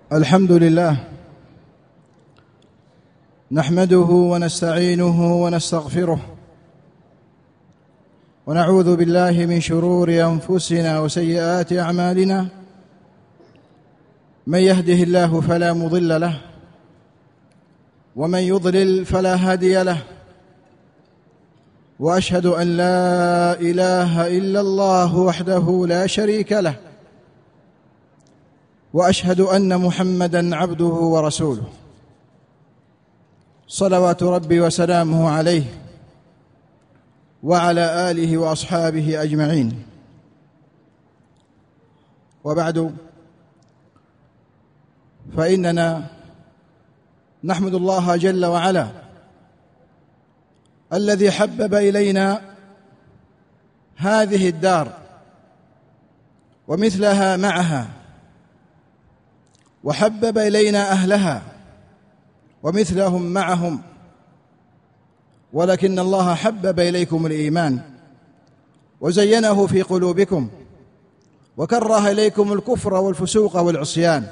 الحمد لله نحمده ونستعينه ونستغفره ونعوذ بالله من شرور أنفسنا وسيئات أعمالنا. من يهده الله فلا مضل له ومن يضلل فلا هادي له، وأشهد أن لا إله إلا الله وحده لا شريك له، وأشهد أن محمدًا عبده ورسوله صلوات ربي وسلامه عليه وعلى آله وأصحابه أجمعين. وبعد، فإننا نحمد الله جل وعلا الذي حبب إلينا هذه الدار ومثلها معها، وحبب إلينا أهلها ومثلهم معهم، ولكن الله حبب إليكم الإيمان وزينه في قلوبكم وكره إليكم الكفر والفسوق والعصيان.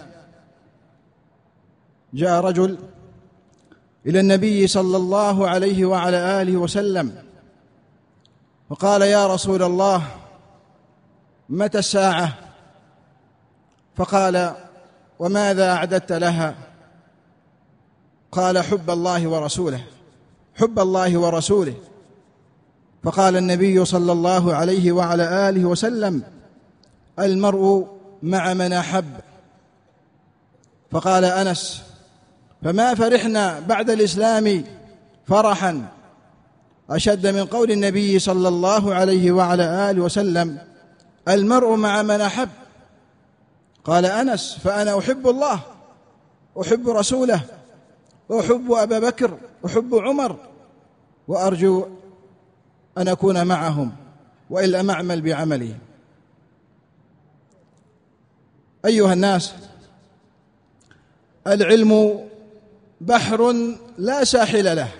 جاء رجل إلى النبي صلى الله عليه وعلى آله وسلم فقال: يا رسول الله، متى الساعة؟ فقال: وماذا أعددت لها؟ قال: حب الله ورسوله، حب الله ورسوله. فقال النبي صلى الله عليه وعلى آله وسلم: المرء مع من أحب. فقال أنس: فما فرحنا بعد الإسلام فرحا أشد من قول النبي صلى الله عليه وعلى آله وسلم: المرء مع من أحب. قال أنس: فأنا أحب الله، أحب رسوله، وأحب أبا بكر، أحب عمر، وأرجو أن أكون معهم وإن لم أعمل بعملهم. أيها الناس، العلم بحر لا ساحل له.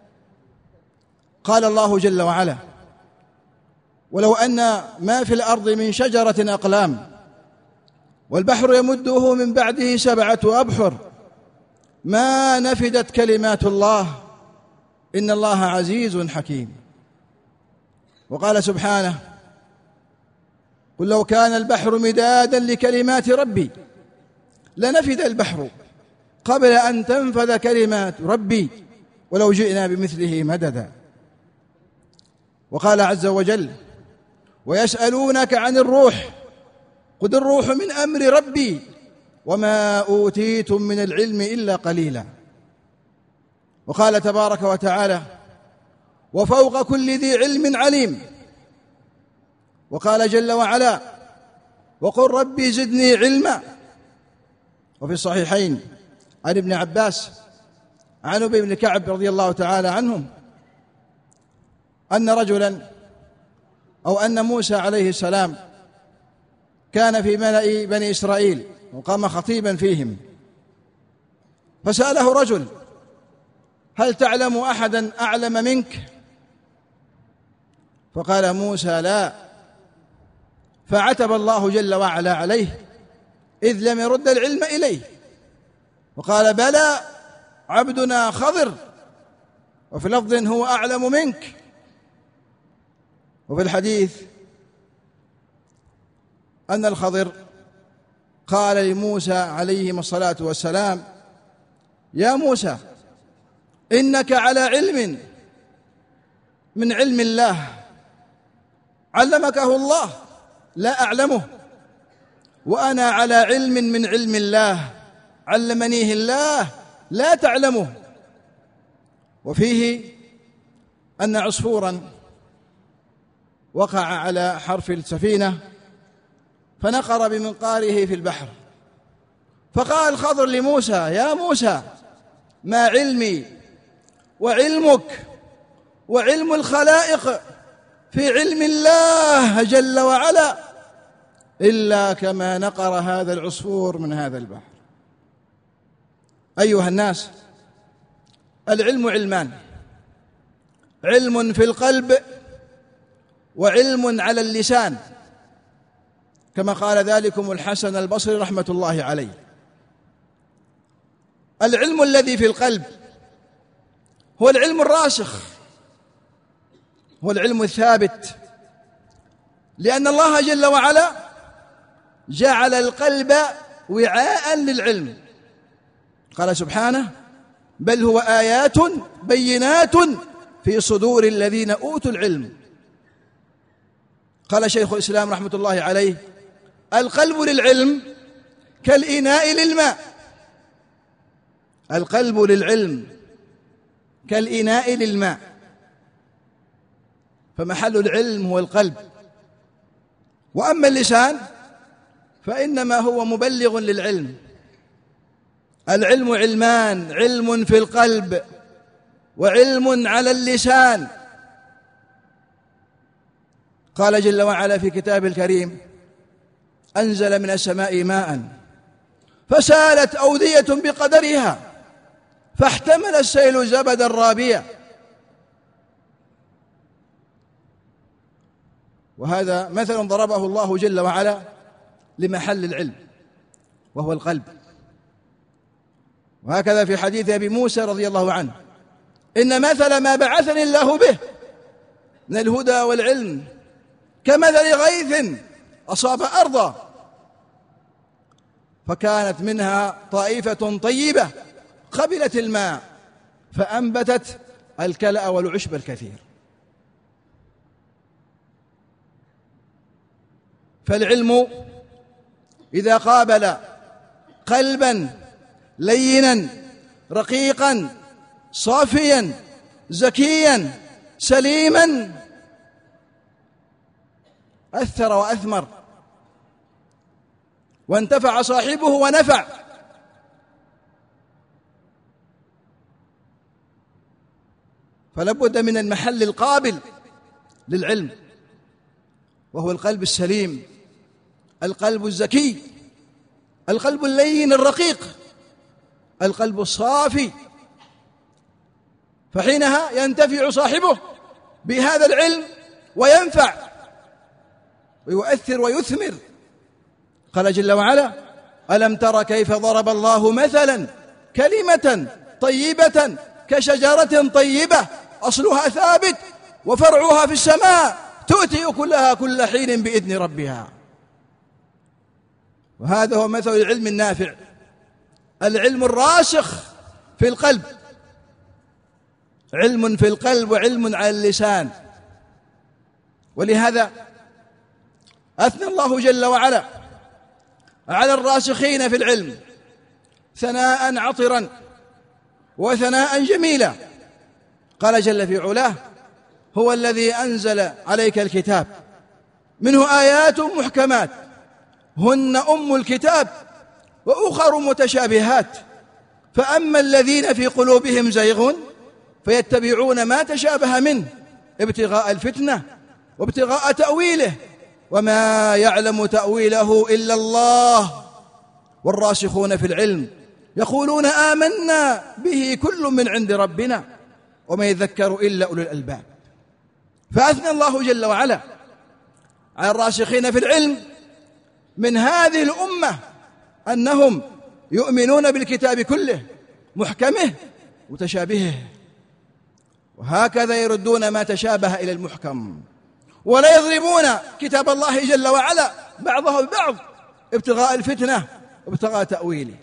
قال الله جل وعلا: ولو أن ما في الأرض من شجرة أقلام والبحر يمده من بعده 7 أبحر ما نفدت كلمات الله إن الله عزيز حكيم. وقال سبحانه: قل لو كان البحر مدادا لكلمات ربي لنفد البحر قبل أن تنفذ كلمات ربي ولو جئنا بمثله مددا. وقال عز وجل: ويسألونك عن الروح قل الروح من أمر ربي وما أوتيتم من العلم إلا قليلا. وقال تبارك وتعالى: وفوق كل ذي علم عليم. وقال جل وعلا: وقل ربي زدني علما. وفي الصحيحين عن ابن عباس عن أبي بن كعب رضي الله تعالى عنهم أن رجلا أو أن موسى عليه السلام كان في ملأ بني إسرائيل وقام خطيبا فيهم، فسأله رجل: هل تعلم أحدا أعلم منك؟ فقال موسى: لا. فعتب الله جل وعلا عليه إذ لم يرد العلم إليه، وقال: بلى عبدنا خضر، وفي لفظ: هو أعلم منك. وفي الحديث أن الخضر قال لموسى عليهما الصلاة والسلام: يا موسى، إنك على علم من علم الله علمكه الله لا أعلمه، وأنا على علم من علم الله علمنيه الله لا تعلمه. وفيه أن عصفورا وقع على حرف السفينة فنقر بمنقاره في البحر، فقال الخضر لموسى: يا موسى، ما علمي وعلمك وعلم الخلائق في علم الله جل وعلا إلا كما نقر هذا العصفور من هذا البحر. أيها الناس، العلم علمان: علم في القلب وعلم على اللسان، كما قال ذلكم الحسن البصري رحمة الله عليه. العلم الذي في القلب هو العلم الراسخ، هو العلم الثابت، لأن الله جل وعلا جعل القلب وعاء للعلم. قال سبحانه: بل هو آيات بينات في صدور الذين أوتوا العلم. قال شيخ الإسلام رحمة الله عليه: القلب للعلم كالإناء للماء. القلب للعلم كالإناء للماء، فمحل العلم هو القلب. وأما اللسان فإنما هو مبلغ للعلم. العلم علمان: علم في القلب وعلم على اللسان. قال جل وعلا في كتابه الكريم: أنزل من السماء ماء فسالت أودية بقدرها فاحتمل السيل زبدا رابيا. وهذا مثل ضربه الله جل وعلا لمحل العلم وهو القلب. وهكذا في حديث أبي موسى رضي الله عنه: إن مثل ما بعثني الله به من الهدى والعلم كمثل غيث أصاب أرضا فكانت منها طائفة طيبة قبلت الماء فأنبتت الكلأ والعشب الكثير. فالعلم إذا قابل قلبا لينا رقيقا صافيا زكيا سليما أثر وأثمر وانتفع صاحبه ونفع. فلابد من المحل القابل للعلم وهو القلب السليم، القلب الزكي، القلب اللين الرقيق، القلب الصافي. فحينها ينتفع صاحبه بهذا العلم وينفع ويؤثر ويثمر. قال جل وعلا: ألم تر كيف ضرب الله مثلا كلمة طيبة كشجرة طيبة أصلها ثابت وفرعها في السماء تؤتي أكلها كل حين بإذن ربها. وهذا هو مثل العلم النافع، العلم الراسخ في القلب، علم في القلب وعلم على اللسان. ولهذا أثنى الله جل وعلا على الراسخين في العلم ثناء عطرا وثناء جميلا. قال جل في علاه: هو الذي أنزل عليك الكتاب منه آيات محكمات هن أم الكتاب وأخر متشابهات فأما الذين في قلوبهم زيغ فيتبعون ما تشابه منه ابتغاء الفتنة وابتغاء تأويله وما يعلم تأويله إلا الله والراسخون في العلم يقولون آمنا به كل من عند ربنا وما يذكر إلا أولو الألباب. فأثنى الله جل وعلا على الراسخين في العلم من هذه الأمة أنهم يؤمنون بالكتاب كله محكمه متشابهه، وهكذا يردون ما تشابه إلى المحكم ولا يضربون كتاب الله جل وعلا بعضه ببعض ابتغاء الفتنة وابتغاء تأويله.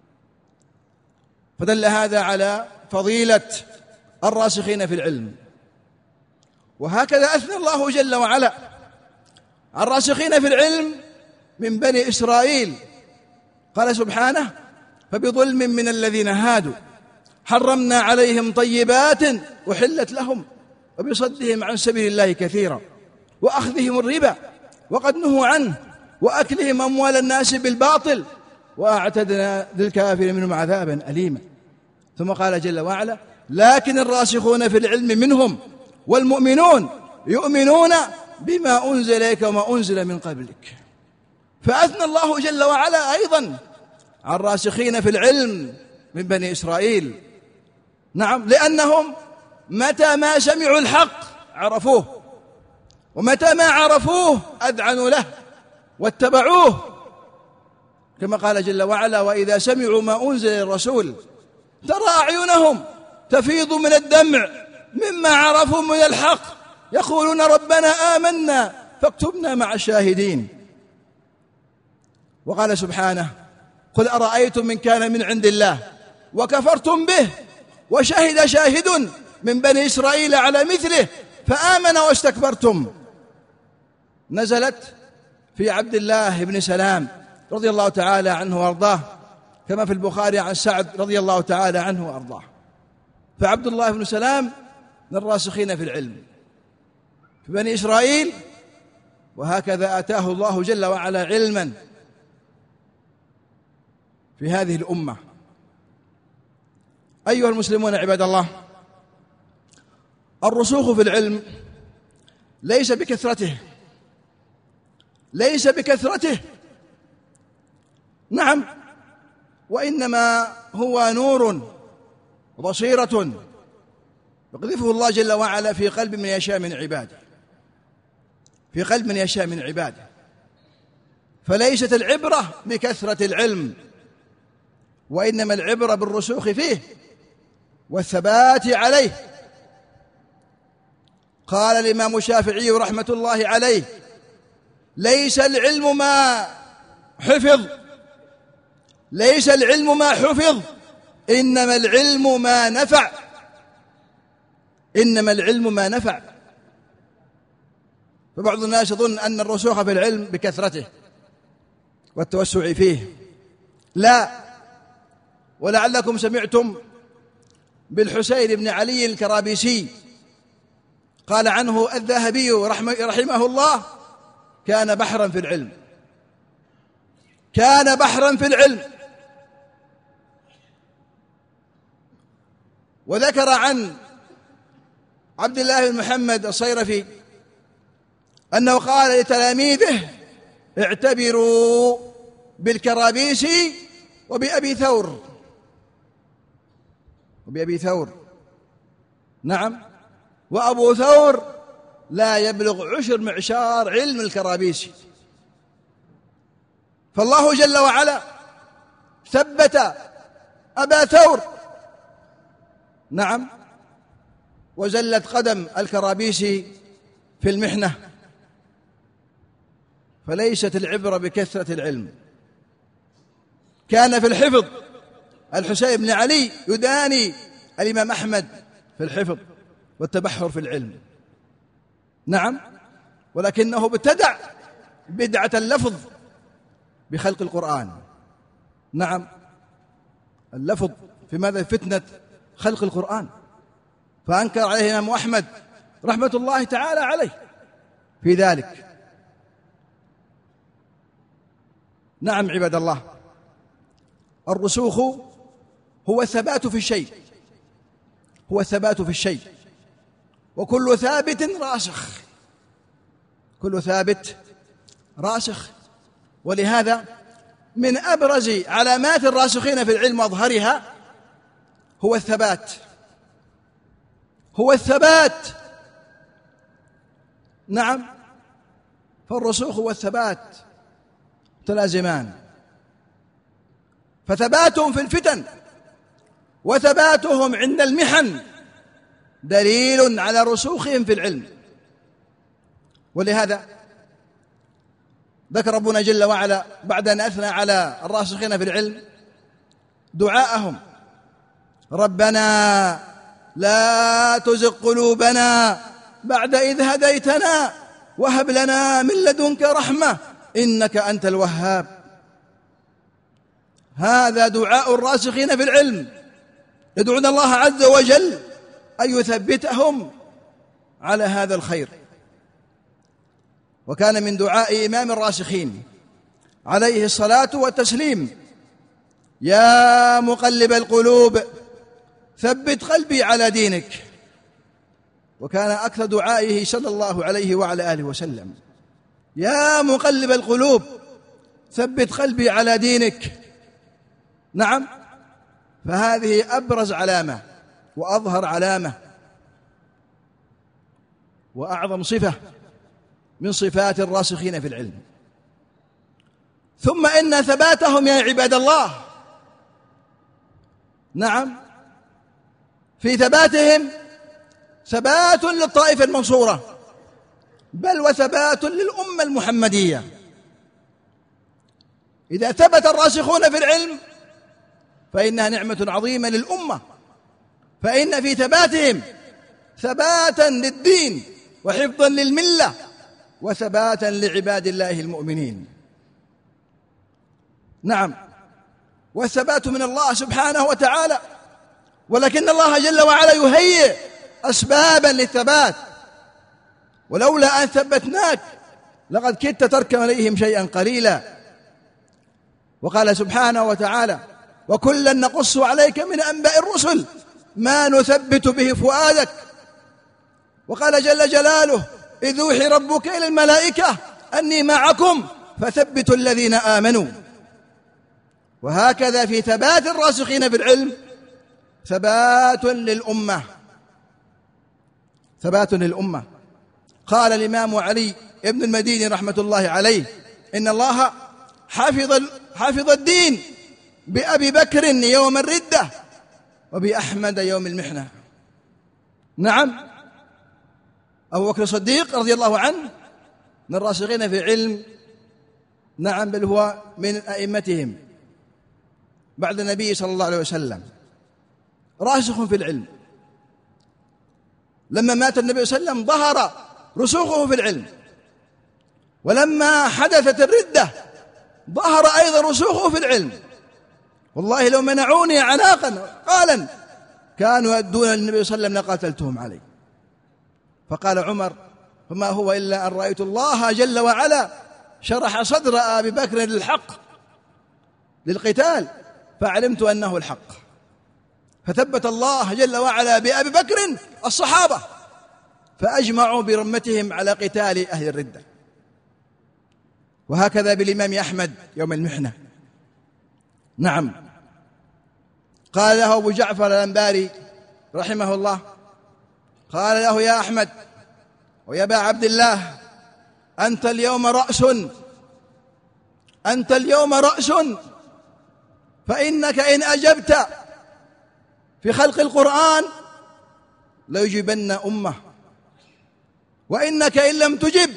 فدل هذا على فضيلة الراسخين في العلم. وهكذا أثنى الله جل وعلا على الراسخين في العلم من بني إسرائيل. قال سبحانه: فبظلم من الذين هادوا حرمنا عليهم طيبات أحلت لهم وبصدهم عن سبيل الله كثيرا وأخذهم الربا وقد نهوا عنه وأكلهم أموال الناس بالباطل وأعتدنا للكافرين منهم عذابا أليما. ثم قال جل وعلا: لكن الراسخون في العلم منهم والمؤمنون يؤمنون بما أنزل إليك وما أنزل من قبلك. فأثنى الله جل وعلا أيضا على الراسخين في العلم من بني إسرائيل. نعم، لأنهم متى ما سمعوا الحق عرفوه، ومتى ما عرفوه أذعنوا له واتبعوه، كما قال جل وعلا: وإذا سمعوا ما أنزل للرسول ترى أعينهم تفيض من الدمع مما عرفوا من الحق يقولون ربنا آمنا فاكتبنا مع الشاهدين. وقال سبحانه قل أرأيتم من كان من عند الله وكفرتم به وشهد شاهد من بني إسرائيل على مثله فآمن واستكبرتم. نزلت في عبد الله بن سلام رضي الله تعالى عنه وارضاه، كما في البخاري عن سعد رضي الله تعالى عنه وارضاه. فعبد الله بن سلام من الراسخين في العلم في بني إسرائيل، وهكذا آتاه الله جل وعلا علما في هذه الأمة. أيها المسلمون عباد الله، الرسوخ في العلم ليس بكثرته، نعم، وإنما هو نور وبصيرة يقذفه الله جل وعلا في قلب من يشاء من عباده، فليست العبرة بكثرة العلم، وإنما العبرة بالرسوخ فيه والثبات عليه. قال الإمام الشافعي رحمة الله عليه: ليس العلم ما حفظ إنما العلم ما نفع. فبعض الناس يظن أن الرسوخ في العلم بكثرته والتوسع فيه، لا. ولعلكم سمعتم بالحسين بن علي الكرابيسي، قال عنه الذهبي رحمه الله: كان بحرا في العلم. وذكر عن عبد الله بن محمد الصيرفي أنه قال لتلاميذه: اعتبروا بالكرابيسي وبأبي ثور، نعم، وأبو ثور لا يبلغ 10 معشار علم الكرابيسي. فالله جل وعلا ثبت أبا ثور، نعم، وزلت قدم الكرابيسي في المحنة. فليست العبرة بكثرة العلم. كان في الحفظ الحسين بن علي يداني الإمام أحمد في الحفظ والتبحر في العلم، نعم، ولكنه ابتدع بدعة اللفظ بخلق القرآن، نعم، اللفظ في ماذا؟ فتنة خلق القرآن. فأنكر عليه الإمام أحمد رحمة الله تعالى عليه في ذلك. نعم عباد الله، الرسوخ هو الثبات في الشيء، وكل ثابت راسخ. ولهذا من أبرز علامات الراسخين في العلم وأظهرها هو الثبات، نعم، فالرسوخ والثبات متلازمان. فثباتهم في الفتن وثباتهم عند المحن دليل على رسوخهم في العلم. ولهذا ذكر ربنا جل وعلا بعد أن أثنى على الراسخين في العلم دعاءهم: ربنا لا تزغ قلوبنا بعد إذ هديتنا وهب لنا من لدنك رحمة إنك أنت الوهاب. هذا دعاء الراسخين في العلم، يدعون الله عز وجل أن يثبتهم على هذا الخير. وكان من دعاء إمام الراسخين عليه الصلاة والتسليم: يا مقلب القلوب ثبت قلبي على دينك. وكان أكثر دعائه صلى الله عليه وعلى آله وسلم: يا مقلب القلوب ثبت قلبي على دينك. نعم، فهذه أبرز علامة وأظهر علامة وأعظم صفة من صفات الراسخين في العلم. ثم إن ثباتهم يا عباد الله، نعم، في ثباتهم ثبات للطائفة المنصورة، بل وثبات للأمة المحمدية. إذا ثبت الراسخون في العلم فإنها نعمة عظيمة للأمة، فإن في ثباتهم ثباتا للدين وحفظا للملة وثباتا لعباد الله المؤمنين. نعم، والثبات من الله سبحانه وتعالى، ولكن الله جل وعلا يهيئ أسبابا للثبات، ولولا أن ثبتناك لقد كدت تركن إليهم شيئا قليلا. وقال سبحانه وتعالى: وكلا نقص عليك من أنباء الرسل ما نثبت به فؤادك. وقال جل جلاله: إذ يوحي ربك إلى الملائكة أني معكم فثبتوا الذين آمنوا. وهكذا في ثبات الراسخين في العلم ثبات للأمة، ثبات للأمة. قال الإمام علي ابن المديني رحمة الله عليه: إن الله حفظ الدين بأبي بكر يوم الردة وبأحمد يوم المحنة. نعم، أبو بكر الصديق رضي الله عنه من الراسخين في العلم، نعم، بل هو من أئمتهم بعد النبي صلى الله عليه وسلم، راسخ في العلم. لما مات النبي صلى الله عليه وسلم ظهر رسوخه في العلم، ولما حدثت الردة ظهر أيضا رسوخه في العلم. والله لو منعوني عناقا قالا كانوا يدون النبي صلى الله عليه وسلم لقاتلتهم عليه. فقال عمر: فما هو إلا أن رأيت الله جل وعلا شرح صدر أبي بكر للحق للقتال فعلمت أنه الحق، فثبت الله جل وعلا بأبي بكر الصحابة فأجمعوا برمتهم على قتال أهل الردة. وهكذا بالإمام أحمد يوم المحنة. نعم، قال له أبو جعفر الأنباري رحمه الله، قال له: يا أحمد ويا أبا عبد الله، أنت اليوم رأس، أنت اليوم رأس، فإنك إن أجبت في خلق القرآن ليجيبن أمة، وإنك إن لم تجب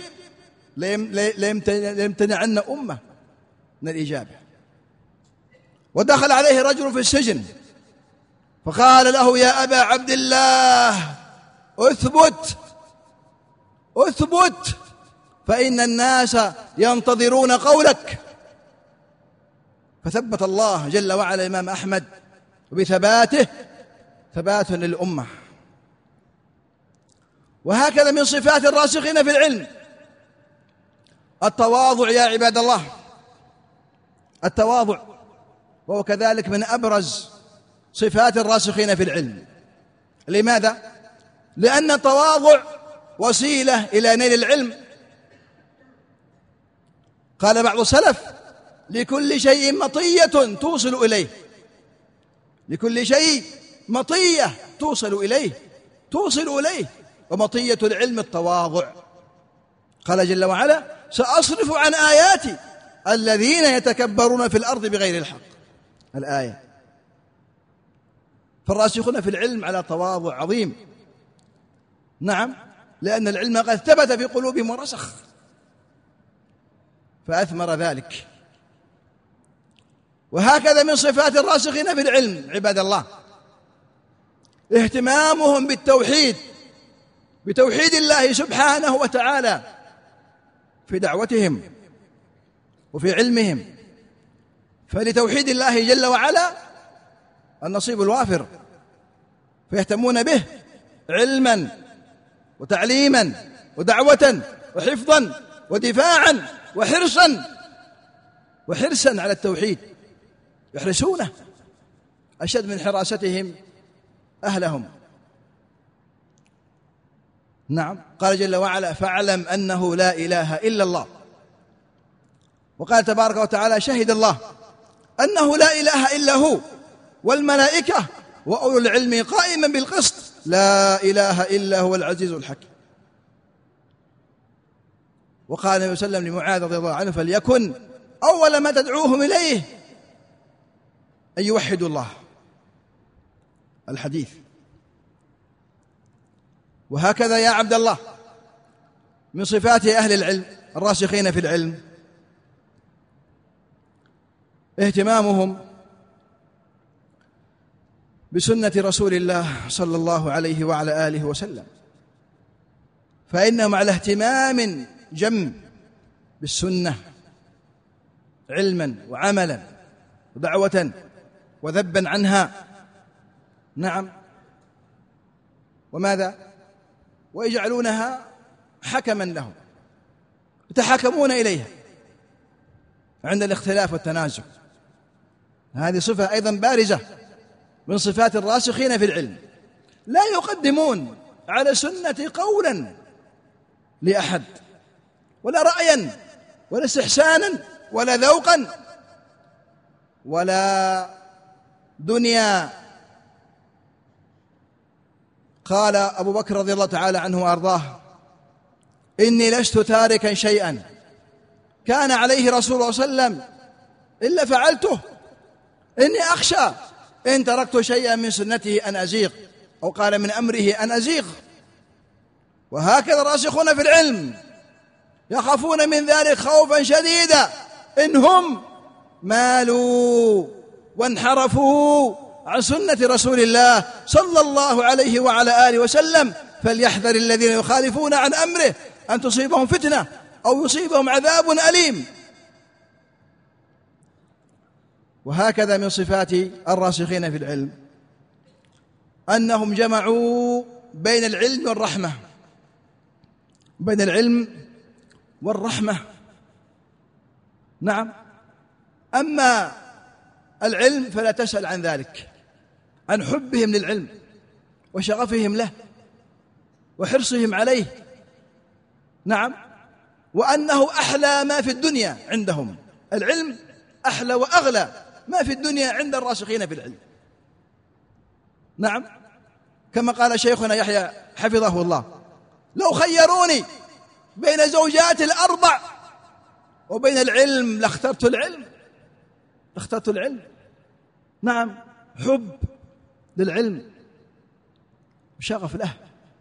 ليمتنعن أمة من الإجابة. ودخل عليه رجل في السجن فقال له: يا أبا عبد الله، أثبت أثبت، فإن الناس ينتظرون قولك. فثبت الله جل وعلا الإمام أحمد، وبثباته ثبات للأمة. وهكذا من صفات الراسخين في العلم التواضع يا عباد الله، التواضع، وهو كذلك من أبرز صفات الراسخين في العلم. لماذا؟ لأن التواضع وسيلة إلى نيل العلم. قال بعض السلف: لكل شيء مطية توصل إليه، لكل شيء مطية توصل إليه، ومطية العلم التواضع. قال جل وعلا: سأصرف عن آياتي الذين يتكبرون في الأرض بغير الحق. الآية. فالراسخون في العلم على تواضع عظيم. نعم، لأن العلم قد ثبت في قلوبهم ورسخ فأثمر ذلك. وهكذا من صفات الراسخين في العلم عباد الله اهتمامهم بالتوحيد، بتوحيد الله سبحانه وتعالى في دعوتهم وفي علمهم. فلتوحيد الله جل وعلا النصيب الوافر، فيهتمون به علما وتعليما ودعوة وحفظا ودفاعا وحرصا على التوحيد، يحرسونه أشد من حراستهم أهلهم. نعم، قال جل وعلا: فاعلم أنه لا إله إلا الله. وقال تبارك وتعالى: شهد الله أنه لا إله إلا هو والملائكة وأولو العلم قائما بالقسط لا إله إلا هو العزيز الحكيم. وقال النبي صلى الله عليه وسلم لمعاذ رضي الله عنه: فليكن أول ما تدعوهم إليه أن يوحدوا الله. الحديث. وهكذا يا عبد الله من صفات أهل العلم الراسخين في العلم اهتمامهم بسنة رسول الله صلى الله عليه وعلى آله وسلم، فإنهم على اهتمام جم بالسنة علما وعملا ودعوة وذبا عنها. نعم، وماذا؟ ويجعلونها حكما لهم، يتحاكمون إليها عند الاختلاف والتنازع. هذه صفة أيضا بارزة من صفات الراسخين في العلم، لا يقدمون على سنة قولا لأحد، ولا رأيا، ولا استحسانا، ولا ذوقا، ولا دنيا. قال أبو بكر رضي الله تعالى عنه وأرضاه: إني لست تاركا شيئا كان عليه رسول الله صلى الله عليه وسلم إلا فعلته، إني أخشى إن تركت شيئا من سنته أن أزيغ، أو قال من أمره أن أزيغ. وهكذا الراسخون في العلم يخافون من ذلك خوفا شديدا إن هم مالوا وانحرفوا عن سنة رسول الله صلى الله عليه وعلى آله وسلم، فليحذر الذين يخالفون عن أمره أن تصيبهم فتنة أو يصيبهم عذاب أليم. وهكذا من صفات الراسخين في العلم أنهم جمعوا بين العلم والرحمة، بين العلم والرحمة. نعم، أما العلم فلا تسأل عن ذلك، عن حبهم للعلم وشغفهم له وحرصهم عليه. نعم، وأنه أحلى ما في الدنيا عندهم، العلم أحلى وأغلى ما في الدنيا عند الراسخين في العلم. نعم، كما قال شيخنا يحيى حفظه الله: لو خيروني بين زوجات الأربع وبين العلم لاخترت العلم، اخترت العلم. نعم، حب للعلم وشغف له،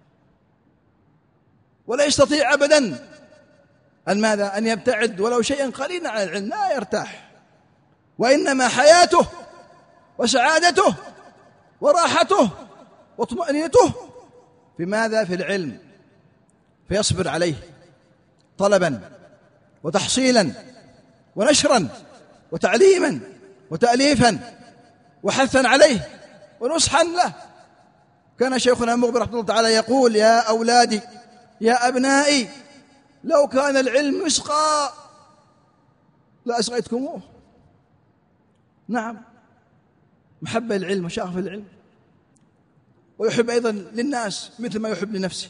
ولا يستطيع أبدا أن ماذا؟ أن يبتعد ولو شيئا قليلا عن العلم، لا يرتاح، وإنما حياته وسعادته وراحته وطمأنينته في ماذا؟ في العلم، فيصبر عليه طلبا وتحصيلا ونشرا وتعليما وتأليفا وحثا عليه ونصحا له. كان شيخنا مقبل رحمه الله تعالى يقول: يا أولادي يا أبنائي لو كان العلم مسقى لأسقيتكموه. نعم، محبة العلم وشغف العلم، ويحب أيضا للناس مثل ما يحب لنفسه.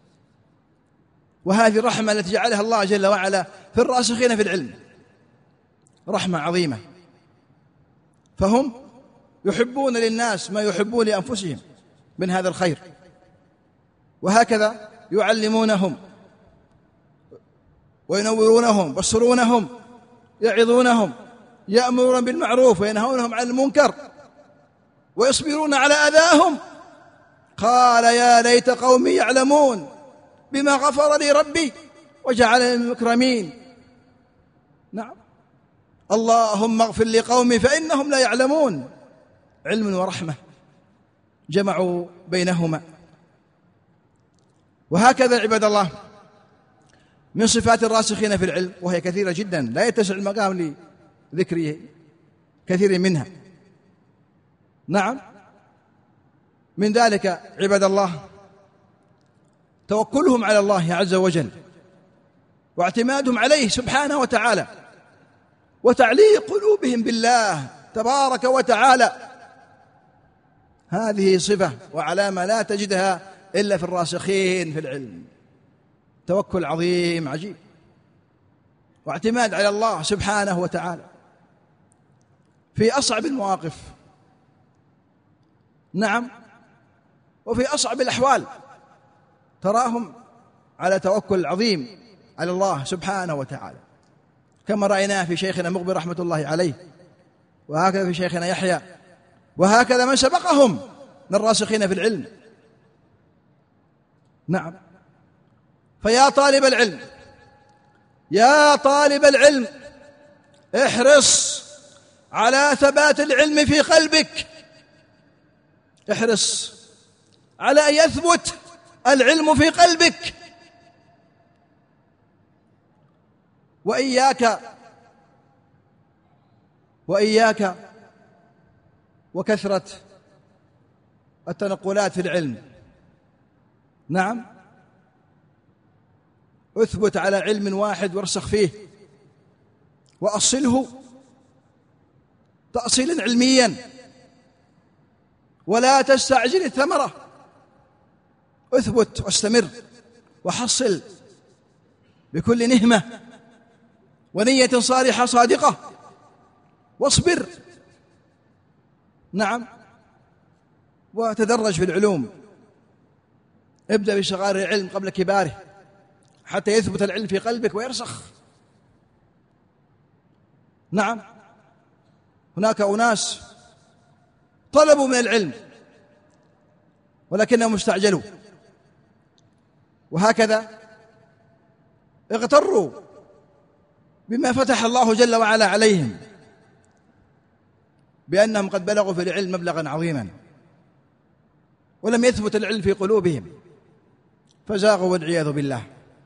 وهذه الرحمة التي جعلها الله جل وعلا في الراسخين في العلم رحمة عظيمة، فهم يحبون للناس ما يحبون لأنفسهم من هذا الخير، وهكذا يعلمونهم وينورونهم ويبصرونهم، يعظونهم، يأمرون بالمعروف وينهونهم عن المنكر، ويصبرون على أذاهم. قال: يا ليت قومي يعلمون بما غفر لي ربي وجعلني من المكرمين. نعم، اللهم اغفر لقومي فإنهم لا يعلمون. علم ورحمة جمعوا بينهما. وهكذا عباد الله من صفات الراسخين في العلم، وهي كثيرة جدا لا يتسع المقام لذكر كثير منها. نعم، من ذلك عباد الله توكلهم على الله عز وجل، واعتمادهم عليه سبحانه وتعالى، وتعليق قلوبهم بالله تبارك وتعالى. هذه صفة وعلامة لا تجدها إلا في الراسخين في العلم. توكل عظيم عجيب، واعتماد على الله سبحانه وتعالى في أصعب المواقف. نعم، وفي أصعب الأحوال تراهم على توكل عظيم على الله سبحانه وتعالى، كما رأيناه في شيخنا مقبل رحمة الله عليه، وهكذا في شيخنا يحيى، وهكذا من سبقهم من الراسخين في العلم. نعم. فيا طالب العلم، يا طالب العلم، احرص على ثبات العلم في قلبك، احرص على أن يثبت العلم في قلبك. وإياك وكثرة التنقلات في العلم. نعم، اثبت على علم واحد وارسخ فيه وأصله تأصيلا علميا، ولا تستعجل الثمرة. اثبت واستمر وحصل بكل نهمة ونية صالحة صادقة، واصبر. نعم، وتدرج في العلوم، ابدأ بصغار العلم قبل كباره حتى يثبت العلم في قلبك ويرسخ. نعم، هناك أناس طلبوا من العلم ولكنهم استعجلوا، وهكذا اغتروا بما فتح الله جل وعلا عليهم، بأنهم قد بلغوا في العلم مبلغا عظيما، ولم يثبت العلم في قلوبهم فزاغوا والعياذ بالله.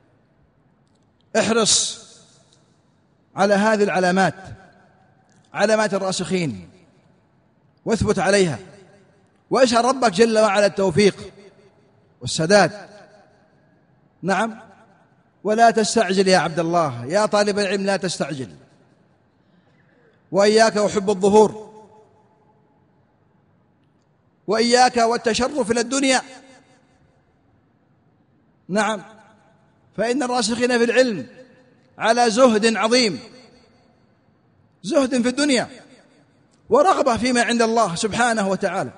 احرص على هذه العلامات، علامات الراسخين، واثبت عليها، واسأل ربك جل وعلا التوفيق والسداد. نعم، ولا تستعجل يا عبد الله، يا طالب العلم لا تستعجل، وإياك وحب الظهور، وإياك والتشرف إلى الدنيا. نعم، فإن الراسخين في العلم على زهد عظيم، زهد في الدنيا ورغبة فيما عند الله سبحانه وتعالى.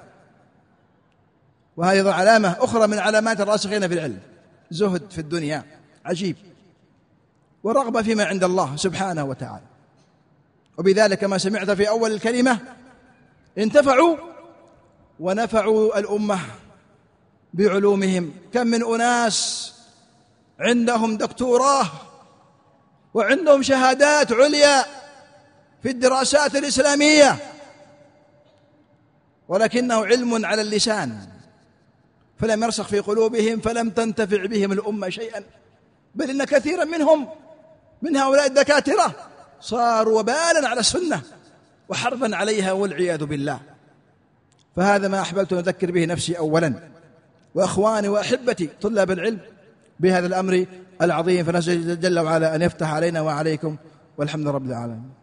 وهذه علامة أخرى من علامات الراسخين في العلم، زهد في الدنيا عجيب، ورغبة فيما عند الله سبحانه وتعالى. وبذلك كما سمعت في أول الكلمة انتفعوا ونفعوا الأمة بعلومهم. كم من أناس عندهم دكتوراه وعندهم شهادات عليا في الدراسات الإسلامية، ولكنه علم على اللسان، فلم يرسخ في قلوبهم، فلم تنتفع بهم الأمة شيئا، بل إن كثيرا من هؤلاء الدكاترة صاروا وبالا على السنة وحربا عليها والعياذ بالله. فهذا ما أحببت أن أذكر به نفسي أولا، وأخواني وأحبتي طلاب العلم بهذا الأمر العظيم، فنسأل جل وعلا أن يفتح علينا وعليكم، والحمد لله رب العالمين.